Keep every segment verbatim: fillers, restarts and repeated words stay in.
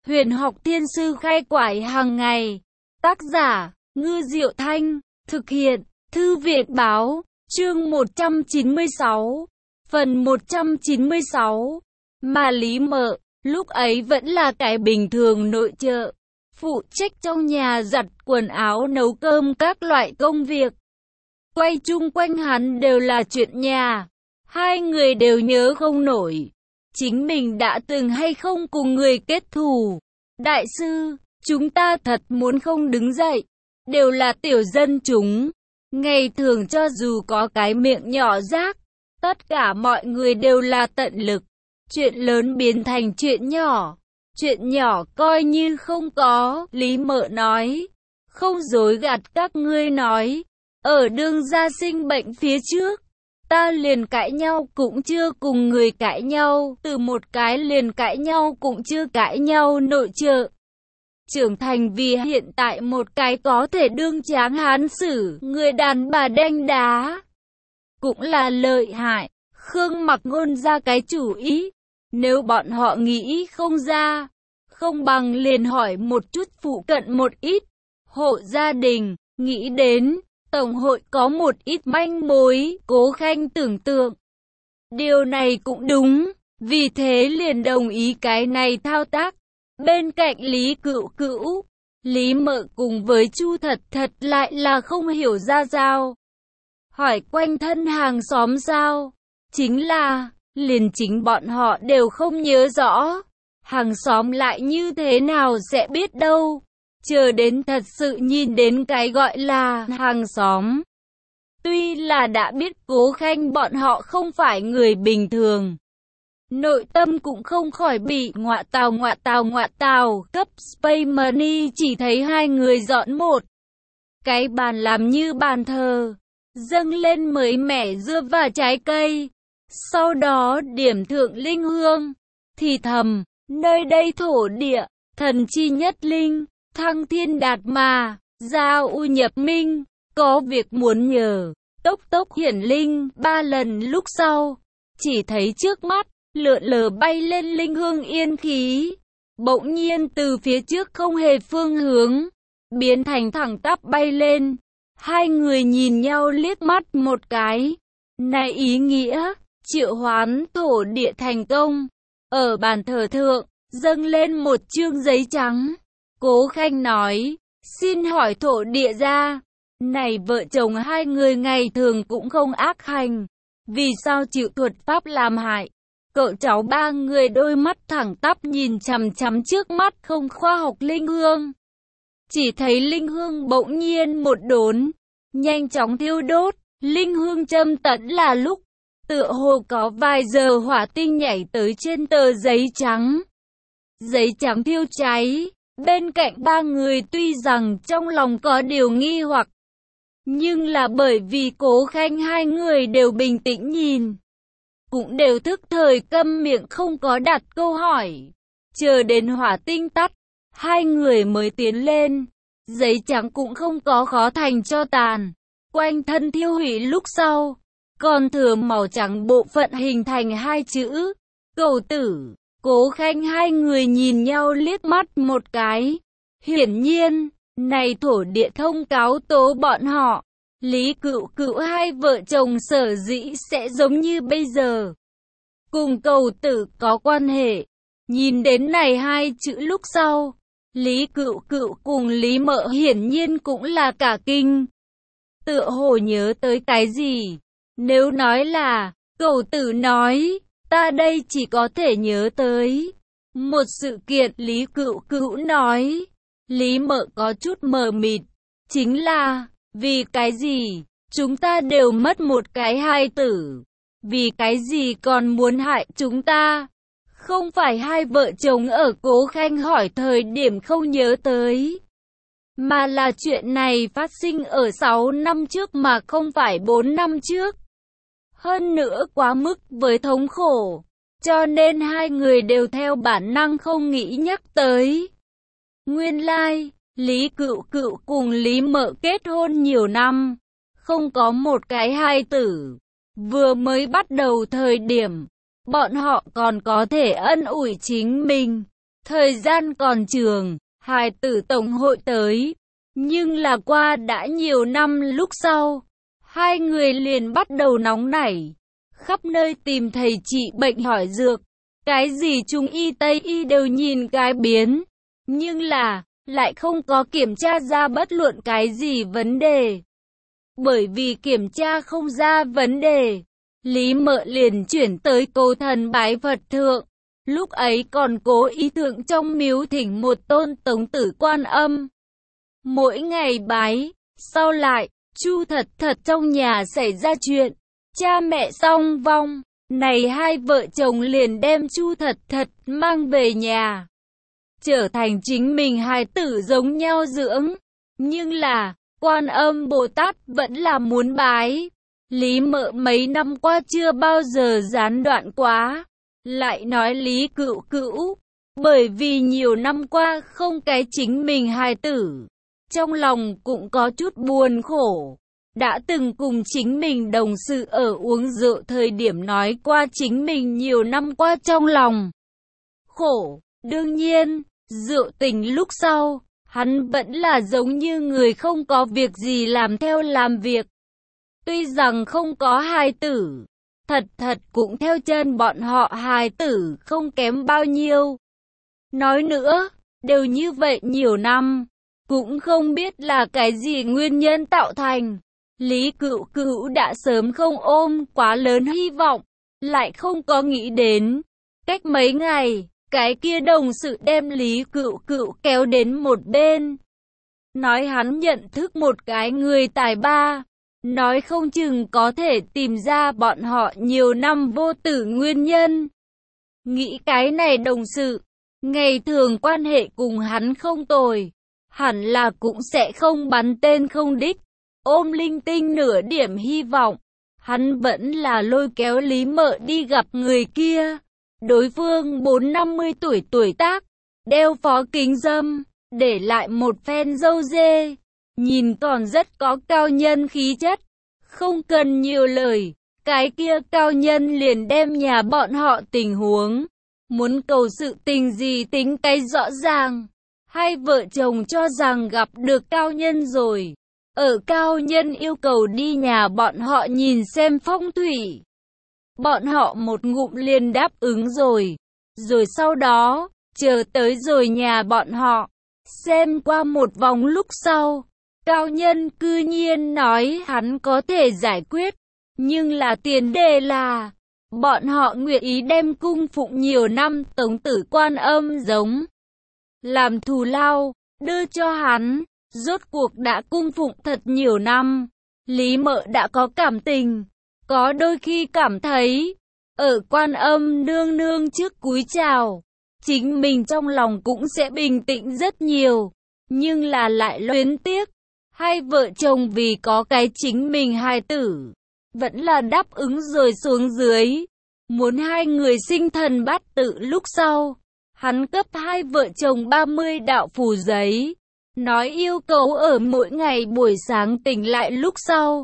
Huyền học thiên sư khai quải hàng ngày. Tác giả, Ngư Diệu Thanh. Thực hiện, Thư viện Báo. Chương một trăm chín mươi sáu. Phần một trăm chín mươi sáu. Mà Lý Mợ, lúc ấy vẫn là cái bình thường nội trợ. Phụ trách trong nhà giặt quần áo, nấu cơm, các loại công việc. Quay chung quanh hắn đều là chuyện nhà. Hai người đều nhớ không nổi chính mình đã từng hay không cùng người kết thù. Đại sư, chúng ta thật muốn không đứng dậy. Đều là tiểu dân chúng. Ngày thường cho dù có cái miệng nhỏ rác, tất cả mọi người đều là tận lực. Chuyện lớn biến thành chuyện nhỏ. Chuyện nhỏ coi như không có. Lý Mợ nói. Không dối gạt các ngươi nói. Ở đương gia sinh bệnh phía trước, ta liền cãi nhau cũng chưa cùng người cãi nhau, từ một cái liền cãi nhau cũng chưa cãi nhau nội trợ. Trưởng thành vì hiện tại một cái có thể đương tráng hán sử, người đàn bà đanh đá. Cũng là lợi hại, Khương Mặc Ngôn ra cái chủ ý. Nếu bọn họ nghĩ không ra, không bằng liền hỏi một chút phụ cận một ít hộ gia đình, nghĩ đến Tổng hội có một ít manh mối. Cố Khanh tưởng tượng điều này cũng đúng, vì thế liền đồng ý cái này thao tác. Bên cạnh Lý Cửu Cửu, Lý Mợ cùng với Chu Thật Thật lại là không hiểu ra sao. Hỏi quanh thân hàng xóm sao? Chính là, liền chính bọn họ đều không nhớ rõ. Hàng xóm lại như thế nào sẽ biết đâu. Chờ đến thật sự nhìn đến cái gọi là hàng xóm. Tuy là đã biết Cố Khanh bọn họ không phải người bình thường, nội tâm cũng không khỏi bị ngọa tào ngọa tào ngọa tào. Cấp Space Money chỉ thấy hai người dọn một cái bàn làm như bàn thờ, dâng lên mới mẻ dưa và trái cây. Sau đó điểm thượng linh hương, thì thầm, nơi đây thổ địa, thần chi nhất linh, thăng thiên đạt mà, giao u nhập minh, có việc muốn nhờ. Tốc tốc hiển linh. Ba lần lúc sau, chỉ thấy trước mắt lượn lờ bay lên linh hương yên khí, bỗng nhiên từ phía trước không hề phương hướng, biến thành thẳng tắp bay lên. Hai người nhìn nhau liếc mắt một cái. Này ý nghĩa triệu hoán thổ địa thành công. Ở bàn thờ thượng dâng lên một chương giấy trắng. Cố Khanh nói, xin hỏi thổ địa gia, này vợ chồng hai người ngày thường cũng không ác hành, vì sao chịu thuật pháp làm hại? Cậu cháu ba người đôi mắt thẳng tắp nhìn chằm chằm trước mắt không khoa học linh hương. Chỉ thấy linh hương bỗng nhiên một đốn, nhanh chóng thiêu đốt. Linh hương châm tẫn là lúc, tựa hồ có vài giờ hỏa tinh nhảy tới trên tờ giấy trắng. Giấy trắng thiêu cháy. Bên cạnh ba người tuy rằng trong lòng có điều nghi hoặc, nhưng là bởi vì Cố Khanh hai người đều bình tĩnh nhìn, cũng đều thức thời câm miệng không có đặt câu hỏi. Chờ đến hỏa tinh tắt, hai người mới tiến lên. Giấy trắng cũng không có khó thành cho tàn, quanh thân thiêu hủy lúc sau, còn thừa màu trắng bộ phận hình thành hai chữ cầu tử. Cố Khanh hai người nhìn nhau liếc mắt một cái. Hiển nhiên, này thổ địa thông cáo tố bọn họ. Lý Cửu Cửu hai vợ chồng sở dĩ sẽ giống như bây giờ, cùng cầu tử có quan hệ. Nhìn đến này hai chữ lúc sau, Lý Cửu Cửu cùng Lý Mợ hiển nhiên cũng là cả kinh. Tựa hồ nhớ tới cái gì. Nếu nói là, cầu tử nói, ta đây chỉ có thể nhớ tới một sự kiện. Lý Cửu Cửu nói. Lý Mợ có chút mờ mịt. Chính là, vì cái gì chúng ta đều mất một cái hài tử? Vì cái gì còn muốn hại chúng ta? Không phải hai vợ chồng ở Cố Khanh hỏi thời điểm không nhớ tới, mà là chuyện này phát sinh ở sáu năm trước mà không phải bốn năm trước. Hơn nữa quá mức với thống khổ, cho nên hai người đều theo bản năng không nghĩ nhắc tới. Nguyên lai, like, Lý Cửu Cửu cùng Lý Mợ kết hôn nhiều năm, không có một cái hài tử. Vừa mới bắt đầu thời điểm, bọn họ còn có thể ân ủi chính mình, Thời gian còn trường, hài tử tổng hội tới. Nhưng là qua đã nhiều năm lúc sau, hai người liền bắt đầu nóng nảy, khắp nơi tìm thầy trị bệnh hỏi dược. Cái gì Trung y Tây y đều nhìn cái biến. Nhưng là, lại không có kiểm tra ra bất luận cái gì vấn đề. Bởi vì kiểm tra không ra vấn đề, Lý Mợ liền chuyển tới Cố Thần bái Phật thượng. Lúc ấy còn cố ý thượng trong miếu thỉnh một tôn Tống Tử Quan Âm. Mỗi ngày bái, sau lại, Chu Thật Thật trong nhà xảy ra chuyện, cha mẹ song vong. Này hai vợ chồng liền đem Chu Thật Thật mang về nhà, trở thành chính mình hài tử giống nhau dưỡng. Nhưng là, Quan Âm Bồ Tát vẫn là muốn bái. Lý Mợ mấy năm qua chưa bao giờ gián đoạn quá. Lại nói Lý Cựu Cữu, bởi vì nhiều năm qua không cái chính mình hài tử, trong lòng cũng có chút buồn khổ. Đã từng cùng chính mình đồng sự ở uống rượu thời điểm nói qua chính mình nhiều năm qua trong lòng khổ. Đương nhiên, rượu tình lúc sau, hắn vẫn là giống như người không có việc gì làm theo làm việc. Tuy rằng không có hài tử, Thật Thật cũng theo chân bọn họ hài tử không kém bao nhiêu. Nói nữa, đều như vậy nhiều năm, cũng không biết là cái gì nguyên nhân tạo thành. Lý Cựu Cữu đã sớm không ôm quá lớn hy vọng, lại không có nghĩ đến. Cách mấy ngày, cái kia đồng sự đem Lý Cựu Cữu kéo đến một bên. Nói hắn nhận thức một cái người tài ba, nói không chừng có thể tìm ra bọn họ nhiều năm vô tử nguyên nhân. Nghĩ cái này đồng sự, ngày thường quan hệ cùng hắn không tồi, hẳn là cũng sẽ không bắn tên không đích. Ôm linh tinh nửa điểm hy vọng, hắn vẫn là lôi kéo Lý Mợ đi gặp người kia. Đối phương bốn năm mươi tuổi tuổi tác, đeo phó kính râm, để lại một phen râu dê, nhìn còn rất có cao nhân khí chất. Không cần nhiều lời, cái kia cao nhân liền đem nhà bọn họ tình huống, muốn cầu sự tình gì tính cái rõ ràng. Hai vợ chồng cho rằng gặp được cao nhân rồi. Ở cao nhân yêu cầu đi nhà bọn họ nhìn xem phong thủy. Bọn họ một ngụm liền đáp ứng rồi. Rồi sau đó, chờ tới rồi nhà bọn họ. Xem qua một vòng lúc sau, cao nhân cư nhiên nói hắn có thể giải quyết. Nhưng là tiền đề là, bọn họ nguyện ý đem cung phụng nhiều năm Tống Tử Quan Âm giống làm thù lao, đưa cho hắn. Rốt cuộc đã cung phụng thật nhiều năm, Lý Mợ đã có cảm tình, có đôi khi cảm thấy, ở Quan Âm nương nương trước cúi chào, chính mình trong lòng cũng sẽ bình tĩnh rất nhiều, nhưng là lại luyến tiếc. Hai vợ chồng vì có cái chính mình hài tử, vẫn là đáp ứng rồi xuống dưới, muốn hai người sinh thần bát tự. Lúc sau, hắn cấp hai vợ chồng ba mươi đạo phù giấy. Nói yêu cầu ở mỗi ngày buổi sáng tỉnh lại lúc sau,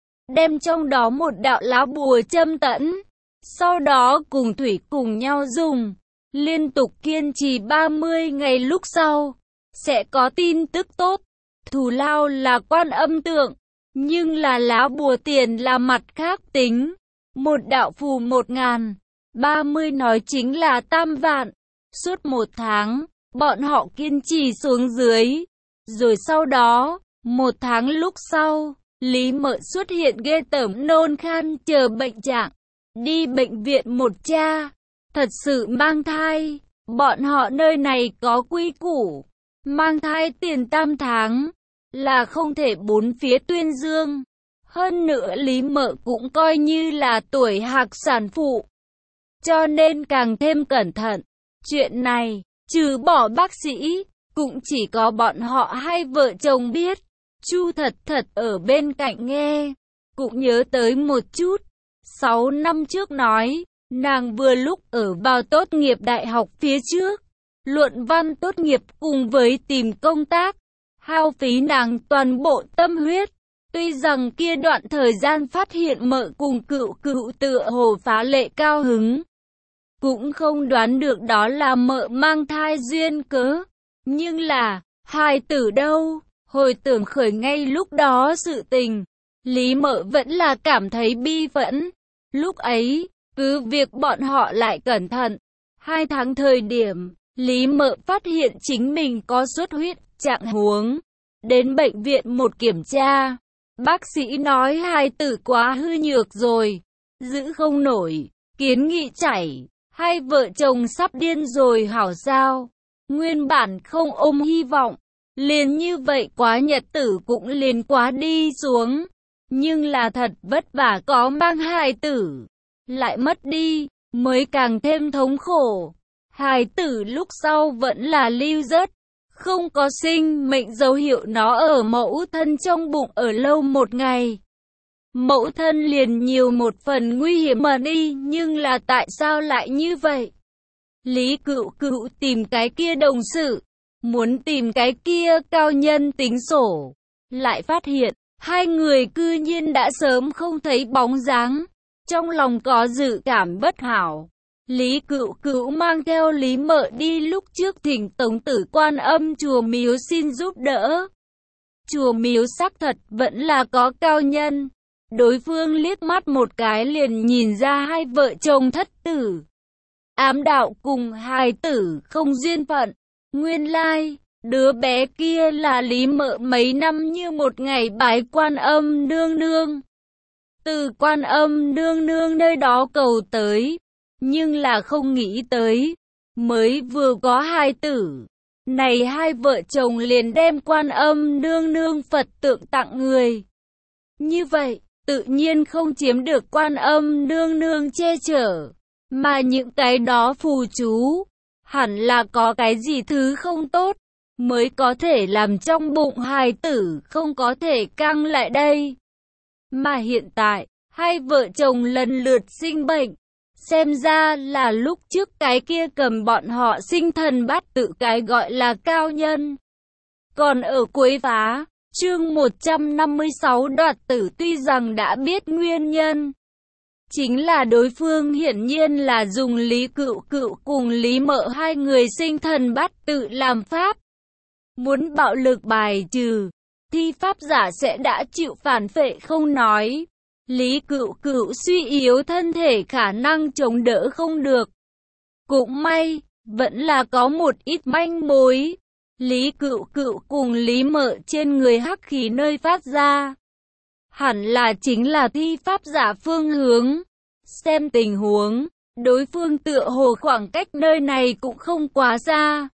đem trong đó một đạo lá bùa châm tẫn, sau đó cùng thủy cùng nhau dùng, liên tục kiên trì ba mươi ngày lúc sau, sẽ có tin tức tốt. Thù lao là Quan Âm tượng, nhưng là lá bùa tiền là mặt khác tính, một đạo phù một ngàn, ba mươi nói chính là tam vạn. Suốt một tháng, bọn họ kiên trì xuống dưới. Rồi sau đó, một tháng lúc sau, Lý Mợ xuất hiện ghê tởm nôn khan chờ bệnh trạng. Đi bệnh viện một cha, thật sự mang thai. Bọn họ nơi này có quy củ, mang thai tiền tam tháng, là không thể bốn phía tuyên dương. Hơn nữa Lý Mợ cũng coi như là tuổi hạc sản phụ, cho nên càng thêm cẩn thận. Chuyện này, trừ bỏ bác sĩ, cũng chỉ có bọn họ hai vợ chồng biết. Chu Thật Thật ở bên cạnh nghe, cũng nhớ tới một chút. Sáu năm trước nói, nàng vừa lúc ở vào tốt nghiệp đại học phía trước, luận văn tốt nghiệp cùng với tìm công tác, hao phí nàng toàn bộ tâm huyết. Tuy rằng kia đoạn thời gian phát hiện Mợ cùng Cựu Cựu tựa hồ phá lệ cao hứng, cũng không đoán được đó là mợ mang thai duyên cớ. Nhưng là, hài tử đâu? Hồi tưởng khởi ngay lúc đó sự tình, Lý Mợ vẫn là cảm thấy bi phẫn. Lúc ấy, cứ việc bọn họ lại cẩn thận. Hai tháng thời điểm, Lý Mợ phát hiện chính mình có xuất huyết, trạng huống. Đến bệnh viện một kiểm tra, bác sĩ nói hài tử quá hư nhược rồi, giữ không nổi, kiến nghị chảy. Hai vợ chồng sắp điên rồi hảo sao. Nguyên bản không ôm hy vọng, liền như vậy quá nhật tử cũng liền quá đi xuống. Nhưng là thật vất vả có mang hài tử, lại mất đi, mới càng thêm thống khổ. Hài tử lúc sau vẫn là lưu rớt, không có sinh mệnh dấu hiệu, nó ở mẫu thân trong bụng ở lâu một ngày. Mẫu thân liền nhiều một phần nguy hiểm mà đi, nhưng là tại sao lại như vậy? Lý Cựu Cựu tìm cái kia đồng sự, muốn tìm cái kia cao nhân tính sổ, lại phát hiện, hai người cư nhiên đã sớm không thấy bóng dáng. Trong lòng có dự cảm bất hảo. Lý Cựu Cựu mang theo Lý Mợ đi lúc trước thỉnh Tống Tử Quan Âm chùa miếu xin giúp đỡ. Chùa miếu xác thật vẫn là có cao nhân. Đối phương liếc mắt một cái liền nhìn ra hai vợ chồng thất tử. Ám đạo cùng hài tử không duyên phận. Nguyên lai, đứa bé kia là Lý Mợ mấy năm như một ngày bái Quan Âm nương nương. Từ Quan Âm nương nương nơi đó cầu tới, nhưng là không nghĩ tới, mới vừa có hài tử. Này hai vợ chồng liền đem Quan Âm nương nương Phật tượng tặng người. Như vậy, tự nhiên không chiếm được Quan Âm nương nương che chở. Mà những cái đó phù chú, hẳn là có cái gì thứ không tốt, mới có thể làm trong bụng hài tử không có thể căng lại đây. Mà hiện tại, hai vợ chồng lần lượt sinh bệnh. Xem ra là lúc trước cái kia cầm bọn họ sinh thần bát tự cái gọi là cao nhân. Còn ở cuối phá, chương một trăm năm mươi sáu đoạt tử tuy rằng đã biết nguyên nhân. Chính là đối phương hiển nhiên là dùng Lý Cựu Cựu cùng Lý Mợ hai người sinh thần bát tự làm pháp. Muốn bạo lực bài trừ, thi pháp giả sẽ đã chịu phản vệ không nói. Lý Cựu Cựu suy yếu thân thể khả năng chống đỡ không được. Cũng may, vẫn là có một ít manh mối. Lý Cựu Cựu cùng Lý Mợ trên người hắc khí nơi phát ra. Hẳn là chính là thi pháp giả phương hướng. Xem tình huống, đối phương tựa hồ khoảng cách nơi này cũng không quá xa.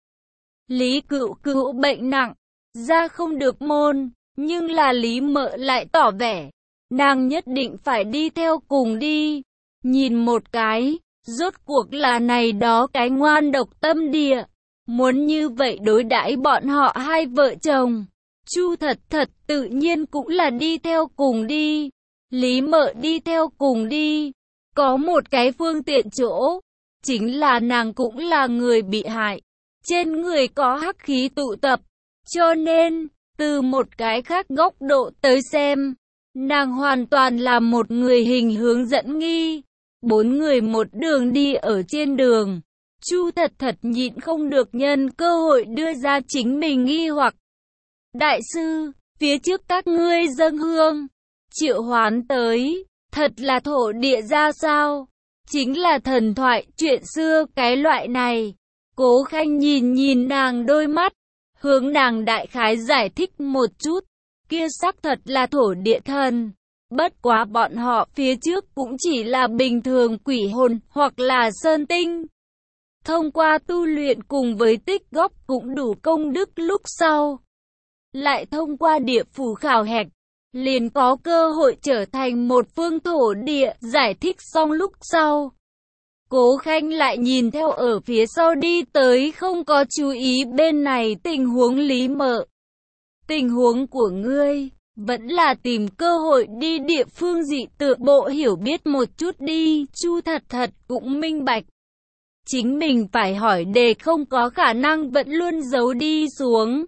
Lý Cựu Cựu bệnh nặng, ra không được môn, nhưng là Lý Mợ lại tỏ vẻ, nàng nhất định phải đi theo cùng đi. Nhìn một cái, rốt cuộc là này đó cái ngoan độc tâm địa, muốn như vậy đối đãi bọn họ hai vợ chồng. Chu Thật Thật tự nhiên cũng là đi theo cùng đi. Lý Mợ đi theo cùng đi. Có một cái phương tiện chỗ, chính là nàng cũng là người bị hại. Trên người có hắc khí tụ tập, cho nên, từ một cái khác góc độ tới xem, nàng hoàn toàn là một người hình hướng dẫn nghi. Bốn người một đường đi ở trên đường. Chu Thật Thật nhịn không được nhân cơ hội đưa ra chính mình nghi hoặc. Đại sư, phía trước các ngươi dâng hương, triệu hoán tới, thật là thổ địa ra sao? Chính là thần thoại chuyện xưa cái loại này. Cố Khanh nhìn nhìn nàng đôi mắt, hướng nàng đại khái giải thích một chút. Kia xác thật là thổ địa thần. Bất quá bọn họ phía trước cũng chỉ là bình thường quỷ hồn hoặc là sơn tinh. Thông qua tu luyện cùng với tích góp cũng đủ công đức lúc sau. Lại thông qua địa phủ khảo hạch, liền có cơ hội trở thành một phương thổ địa. Giải thích xong lúc sau, Cố Khanh lại nhìn theo ở phía sau đi tới, không có chú ý bên này tình huống Lý Mợ. Tình huống của ngươi, vẫn là tìm cơ hội đi địa phương dị tự bộ hiểu biết một chút đi. Chu Thật Thật cũng minh bạch. Chính mình phải hỏi đề không có khả năng vẫn luôn giấu đi xuống.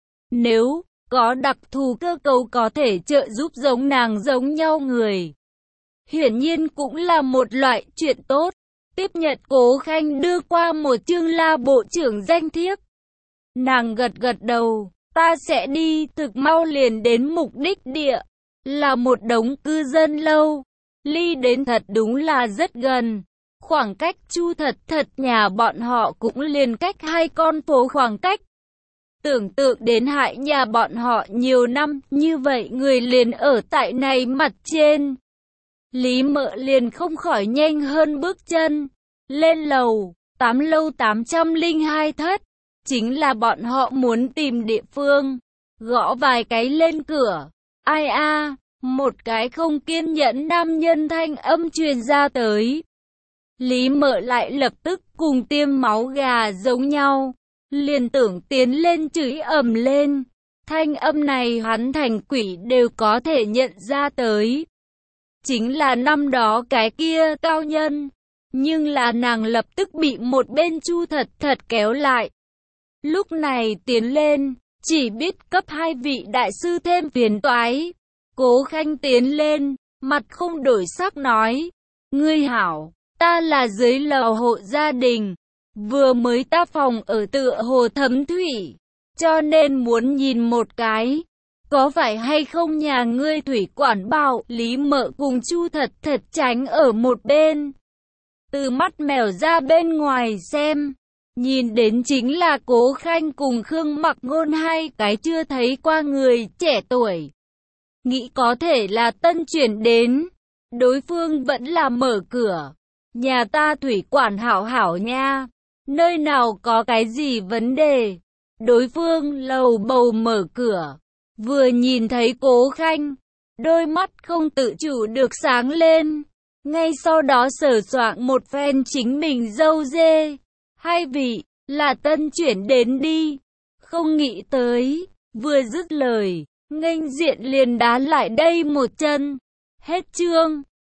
Nếu có đặc thù cơ cấu có thể trợ giúp giống nàng giống nhau người, hiển nhiên cũng là một loại chuyện tốt. tiếp nhận Cố Khanh đưa qua một chương La bộ trưởng danh thiếp. Nàng gật gật đầu, ta sẽ đi, thực mau liền đến mục đích địa, là một đống cư dân lâu. Ly đến thật đúng là rất gần, khoảng cách Chu Thật Thật nhà bọn họ cũng liền cách hai con phố khoảng cách. Tưởng tượng đến Hại nhà bọn họ nhiều năm, như vậy người liền ở tại này mặt trên. Lý Mợ liền không khỏi nhanh hơn bước chân, lên lầu, tám lâu tám trăm lẻ hai thất, chính là bọn họ muốn tìm địa phương, gõ vài cái lên cửa. Ai a, một cái không kiên nhẫn nam nhân thanh âm truyền ra tới. Lý Mợ lại lập tức cùng tiêm máu gà giống nhau, liền tưởng tiến lên chửi ầm lên. Thanh âm này hắn thành quỷ đều có thể nhận ra tới. Chính là năm đó cái kia cao nhân. Nhưng là nàng lập tức bị một bên Chu Thật Thật kéo lại. Lúc này tiến lên, chỉ biết cấp hai vị đại sư thêm phiền toái. Cố Khanh tiến lên, mặt không đổi sắc nói. Ngươi hảo, ta là dưới lầu hộ gia đình. Vừa mới ta phòng ở tựa hồ thấm thủy, cho nên muốn nhìn một cái. Có phải hay không nhà ngươi thủy quản bảo? Lý Mợ cùng Chu Thật Thật tránh ở một bên. Từ mắt mèo ra bên ngoài xem, nhìn đến chính là Cố Khanh cùng Khương Mặc Ngôn hai cái chưa thấy qua người trẻ tuổi. Nghĩ có thể là tân chuyển đến, đối phương vẫn là mở cửa. Nhà ta thủy quản hảo hảo nha, nơi nào có cái gì vấn đề. Đối phương lầu bầu mở cửa, vừa nhìn thấy Cố Khanh, đôi mắt không tự chủ được sáng lên. Ngay sau đó sờ soạng một phen chính mình dâu dê. Hai vị, là tân chuyển đến đi. Không nghĩ tới, vừa dứt lời, nghênh diện liền đá lại đây một chân. Hết chương.